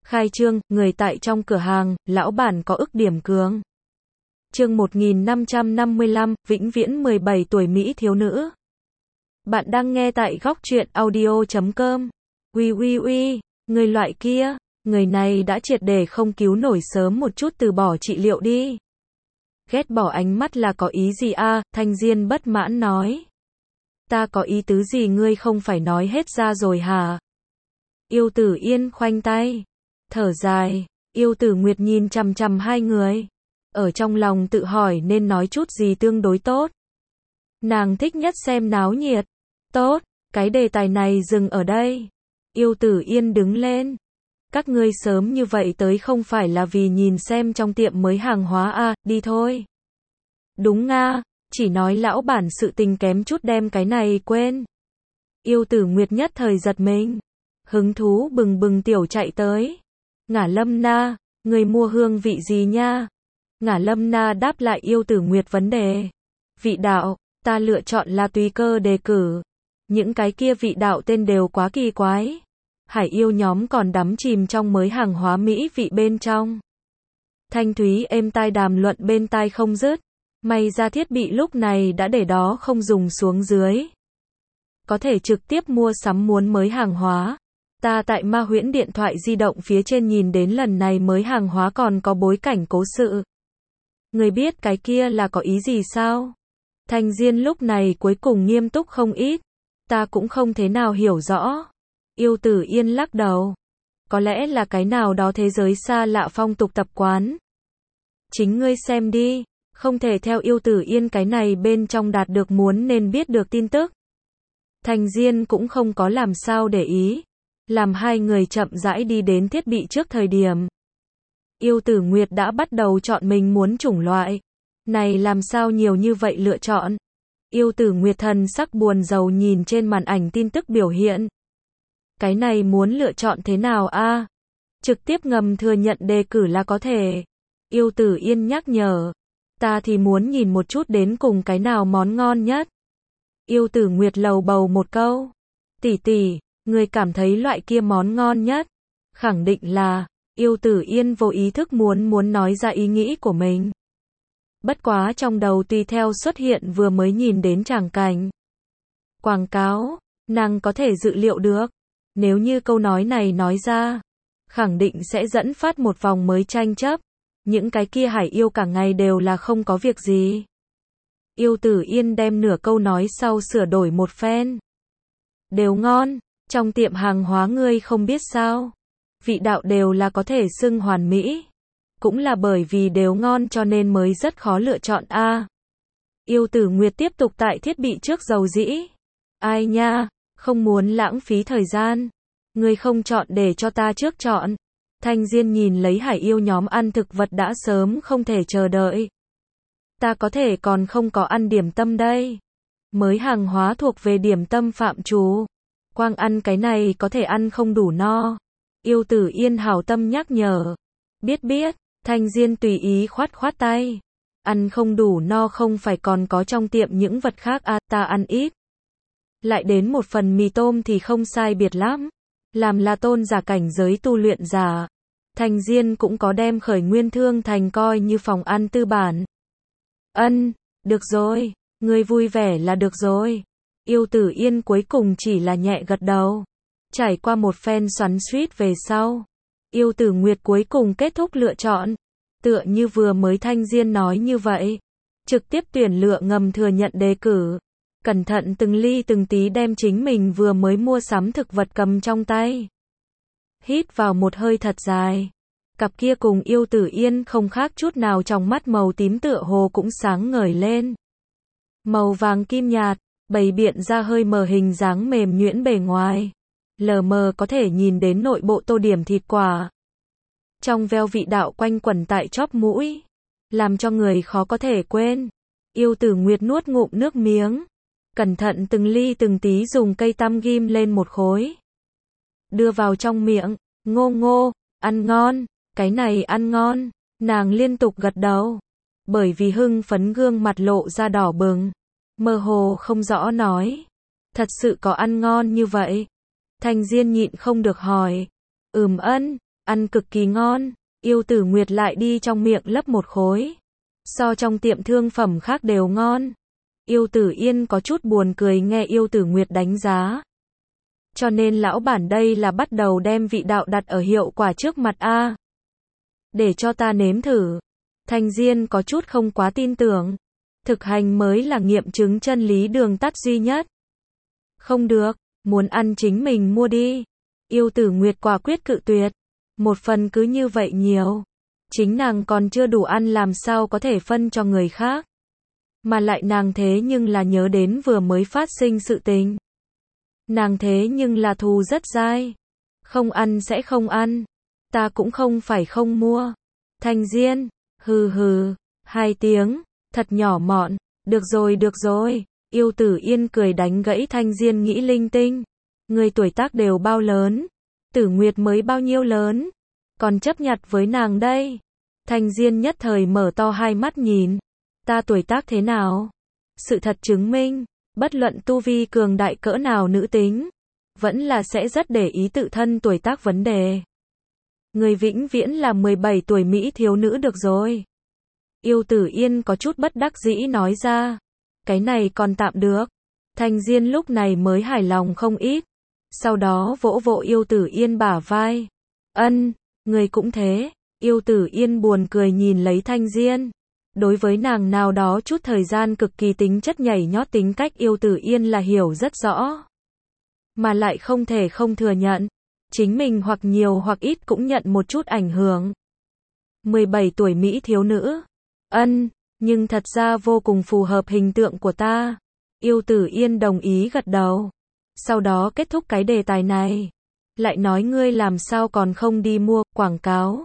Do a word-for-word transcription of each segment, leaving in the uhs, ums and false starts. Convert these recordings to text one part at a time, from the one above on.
Khai trương, người tại trong cửa hàng, lão bản có ức điểm cường. Chương một nghìn năm trăm năm mươi lăm, vĩnh viễn mười bảy tuổi Mỹ thiếu nữ. Bạn đang nghe tại góc truyện audio chấm com. Uy uy uy, người loại kia, người này đã triệt để không cứu nổi, sớm một chút từ bỏ trị liệu đi. Ghét bỏ ánh mắt là có ý gì a? Thanh Diên bất mãn nói. Ta có ý tứ gì ngươi không phải nói hết ra rồi hả? Yêu Tử Yên khoanh tay, thở dài. Yêu Tử Nguyệt nhìn chằm chằm hai người, ở trong lòng tự hỏi nên nói chút gì tương đối tốt. Nàng thích nhất xem náo nhiệt. Tốt, cái đề tài này dừng ở đây. Yêu Tử Yên đứng lên. Các ngươi sớm như vậy tới không phải là vì nhìn xem trong tiệm mới hàng hóa à, đi thôi. Đúng nga, chỉ nói lão bản sự tình kém chút đem cái này quên. Yêu Tử Nguyệt nhất thời giật mình, hứng thú bừng bừng tiểu chạy tới. Ngả Lâm Na, người mua hương vị gì nha? Ngả Lâm Na đáp lại Yêu Tử Nguyệt vấn đề. Vị đạo, ta lựa chọn là tùy cơ đề cử. Những cái kia vị đạo tên đều quá kỳ quái. Hải yêu nhóm còn đắm chìm trong mới hàng hóa mỹ vị bên trong. Thanh thúy êm tai đàm luận bên tai không dứt. May ra thiết bị lúc này đã để đó không dùng xuống dưới. Có thể trực tiếp mua sắm muốn mới hàng hóa. Ta tại Ma Huyễn điện thoại di động phía trên nhìn đến lần này mới hàng hóa còn có bối cảnh cố sự. Người biết cái kia là có ý gì sao? Thanh Diên lúc này cuối cùng nghiêm túc không ít. Ta cũng không thế nào hiểu rõ. Yêu Tử Yên lắc đầu. Có lẽ là cái nào đó thế giới xa lạ phong tục tập quán. Chính ngươi xem đi, không thể theo Yêu Tử Yên cái này bên trong đạt được muốn nên biết được tin tức. Thanh Diên cũng không có làm sao để ý. Làm hai người chậm rãi đi đến thiết bị trước thời điểm. Yêu Tử Nguyệt đã bắt đầu chọn mình muốn chủng loại. Này làm sao nhiều như vậy lựa chọn. Yêu Tử Nguyệt thần sắc buồn rầu nhìn trên màn ảnh tin tức biểu hiện. Cái này muốn lựa chọn thế nào a? Trực tiếp ngầm thừa nhận đề cử là có thể. Yêu Tử Yên nhắc nhở. Ta thì muốn nhìn một chút đến cùng cái nào món ngon nhất. Yêu Tử Nguyệt lầu bầu một câu. Tỷ tỷ, người cảm thấy loại kia món ngon nhất. Khẳng định là. Yêu Tử Yên vô ý thức muốn muốn nói ra ý nghĩ của mình. Bất quá trong đầu tùy theo xuất hiện vừa mới nhìn đến tràng cảnh. Quảng cáo, nàng có thể dự liệu được. Nếu như câu nói này nói ra, khẳng định sẽ dẫn phát một vòng mới tranh chấp. Những cái kia hải yêu cả ngày đều là không có việc gì. Yêu Tử Yên đem nửa câu nói sau sửa đổi một phen. Đều ngon, trong tiệm hàng hóa ngươi không biết sao. Vị đạo đều là có thể xưng hoàn mỹ. Cũng là bởi vì đều ngon cho nên mới rất khó lựa chọn a. À, Yêu Tử Nguyệt tiếp tục tại thiết bị trước dầu dĩ. Ai nha, không muốn lãng phí thời gian. Ngươi không chọn để cho ta trước chọn. Thanh Diên nhìn lấy hải yêu nhóm ăn thực vật đã sớm không thể chờ đợi. Ta có thể còn không có ăn điểm tâm đây. Mới hàng hóa thuộc về điểm tâm phạm trù. Quang ăn cái này có thể ăn không đủ no. Yêu Tử Yên hảo tâm nhắc nhở. Biết biết, Thanh Diên tùy ý khoát khoát tay. Ăn không đủ no không phải còn có trong tiệm những vật khác à, ta ăn ít. Lại đến một phần mì tôm thì không sai biệt lắm. Làm là tôn giả cảnh giới tu luyện giả. Thanh Diên cũng có đem Khởi Nguyên Thương Thành coi như phòng ăn tư bản. Ân, được rồi, ngươi vui vẻ là được rồi. Yêu Tử Yên cuối cùng chỉ là nhẹ gật đầu. Trải qua một phen xoắn xuýt về sau. Yêu Tử Nguyệt cuối cùng kết thúc lựa chọn. Tựa như vừa mới Thanh Diên nói như vậy. Trực tiếp tuyển lựa ngầm thừa nhận đề cử. Cẩn thận từng ly từng tí đem chính mình vừa mới mua sắm thực vật cầm trong tay. Hít vào một hơi thật dài. Cặp kia cùng Yêu Tử Yên không khác chút nào, trong mắt màu tím tựa hồ cũng sáng ngời lên. Màu vàng kim nhạt, bày biện ra hơi mờ hình dáng mềm nhuyễn bề ngoài. Lờ mờ có thể nhìn đến nội bộ tô điểm thịt quả. Trong veo vị đạo quanh quẩn tại chóp mũi. Làm cho người khó có thể quên. Yêu Tử Nguyệt nuốt ngụm nước miếng. Cẩn thận từng ly từng tí dùng cây tăm ghim lên một khối. Đưa vào trong miệng, ngô ngô, ăn ngon, cái này ăn ngon. Nàng liên tục gật đầu. Bởi vì hưng phấn gương mặt lộ ra đỏ bừng. Mơ hồ không rõ nói. Thật sự có ăn ngon như vậy? Thanh Diên nhịn không được hỏi. Ừm ân, ăn cực kỳ ngon. Yêu Tử Nguyệt lại đi trong miệng lấp một khối. So trong tiệm thương phẩm khác đều ngon. Yêu Tử Yên có chút buồn cười nghe Yêu Tử Nguyệt đánh giá. Cho nên lão bản đây là bắt đầu đem vị đạo đặt ở hiệu quả trước mặt a. Để cho ta nếm thử. Thanh Diên có chút không quá tin tưởng. Thực hành mới là nghiệm chứng chân lý đường tắt duy nhất. Không được, muốn ăn chính mình mua đi. Yêu Tử Nguyệt quả quyết cự tuyệt. Một phần cứ như vậy nhiều. Chính nàng còn chưa đủ ăn làm sao có thể phân cho người khác. Mà lại nàng thế nhưng là nhớ đến vừa mới phát sinh sự tình. Nàng thế nhưng là thù rất dai. Không ăn sẽ không ăn. Ta cũng không phải không mua. Thanh Diên, hừ hừ, hai tiếng, thật nhỏ mọn. Được rồi được rồi. Yêu Tử Yên cười đánh gãy Thanh Diên nghĩ linh tinh. Người tuổi tác đều bao lớn. Tử Nguyệt mới bao nhiêu lớn. Còn chấp nhặt với nàng đây. Thanh Diên nhất thời mở to hai mắt nhìn. Ta tuổi tác thế nào? Sự thật chứng minh, bất luận tu vi cường đại cỡ nào nữ tính, vẫn là sẽ rất để ý tự thân tuổi tác vấn đề. Người vĩnh viễn là mười bảy tuổi Mỹ thiếu nữ được rồi. Yêu Tử Yên có chút bất đắc dĩ nói ra. Cái này còn tạm được. Thanh Diên lúc này mới hài lòng không ít. Sau đó vỗ vỗ Yêu Tử Yên bả vai. Ân, người cũng thế. Yêu Tử Yên buồn cười nhìn lấy Thanh Diên. Đối với nàng nào đó chút thời gian cực kỳ tính chất nhảy nhót tính cách Yêu Tử Yên là hiểu rất rõ. Mà lại không thể không thừa nhận. Chính mình hoặc nhiều hoặc ít cũng nhận một chút ảnh hưởng. mười bảy tuổi Mỹ thiếu nữ. Ân, nhưng thật ra vô cùng phù hợp hình tượng của ta. Yêu Tử Yên đồng ý gật đầu. Sau đó kết thúc cái đề tài này. Lại nói ngươi làm sao còn không đi mua quảng cáo.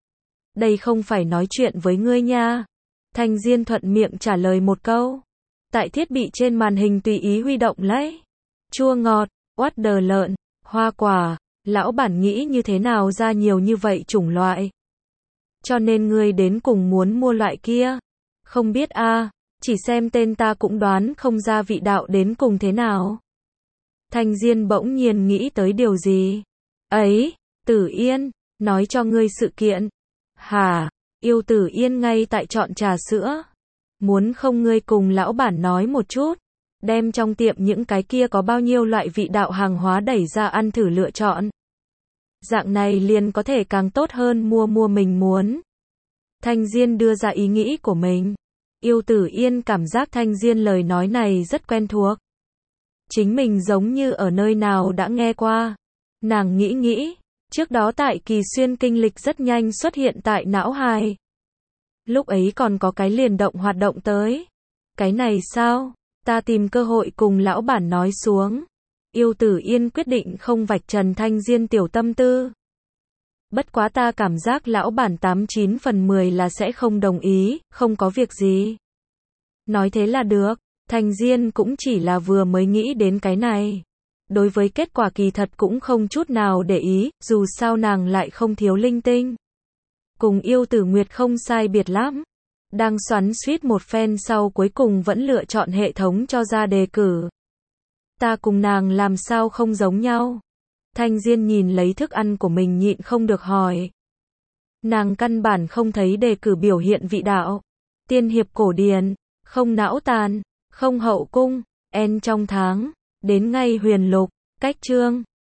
Đây không phải nói chuyện với ngươi nha. Thanh Diên thuận miệng trả lời một câu. Tại thiết bị trên màn hình tùy ý huy động lấy. Chua ngọt, oát đờ lợn, hoa quả, lão bản nghĩ như thế nào ra nhiều như vậy chủng loại. Cho nên ngươi đến cùng muốn mua loại kia. Không biết a, chỉ xem tên ta cũng đoán không ra vị đạo đến cùng thế nào. Thanh Diên bỗng nhiên nghĩ tới điều gì. Ấy, Tử Yên, nói cho ngươi sự kiện. Hả? Yêu Tử Yên ngay tại chọn trà sữa. Muốn không ngươi cùng lão bản nói một chút. Đem trong tiệm những cái kia có bao nhiêu loại vị đạo hàng hóa đẩy ra ăn thử lựa chọn. Dạng này liền có thể càng tốt hơn mua mua mình muốn. Thanh Diên đưa ra ý nghĩ của mình. Yêu Tử Yên cảm giác Thanh Diên lời nói này rất quen thuộc. Chính mình giống như ở nơi nào đã nghe qua. Nàng nghĩ nghĩ. Trước đó tại Kỳ Xuyên kinh lịch rất nhanh xuất hiện tại não hài. Lúc ấy còn có cái liền động hoạt động tới. Cái này sao? Ta tìm cơ hội cùng lão bản nói xuống. Yêu Tử Yên quyết định không vạch trần Thanh Diên tiểu tâm tư. Bất quá ta cảm giác lão bản tám chín phần mười là sẽ không đồng ý, không có việc gì. Nói thế là được. Thanh Diên cũng chỉ là vừa mới nghĩ đến cái này. Đối với kết quả kỳ thật cũng không chút nào để ý, dù sao nàng lại không thiếu linh tinh. Cùng Yêu Tử Nguyệt không sai biệt lắm. Đang xoắn xuýt một phen sau cuối cùng vẫn lựa chọn hệ thống cho ra đề cử. Ta cùng nàng làm sao không giống nhau? Thanh Diên nhìn lấy thức ăn của mình nhịn không được hỏi. Nàng căn bản không thấy đề cử biểu hiện vị đạo. Tiên hiệp cổ điển, không não tàn, không hậu cung, en trong tháng, đến ngay huyền lục, cách chương.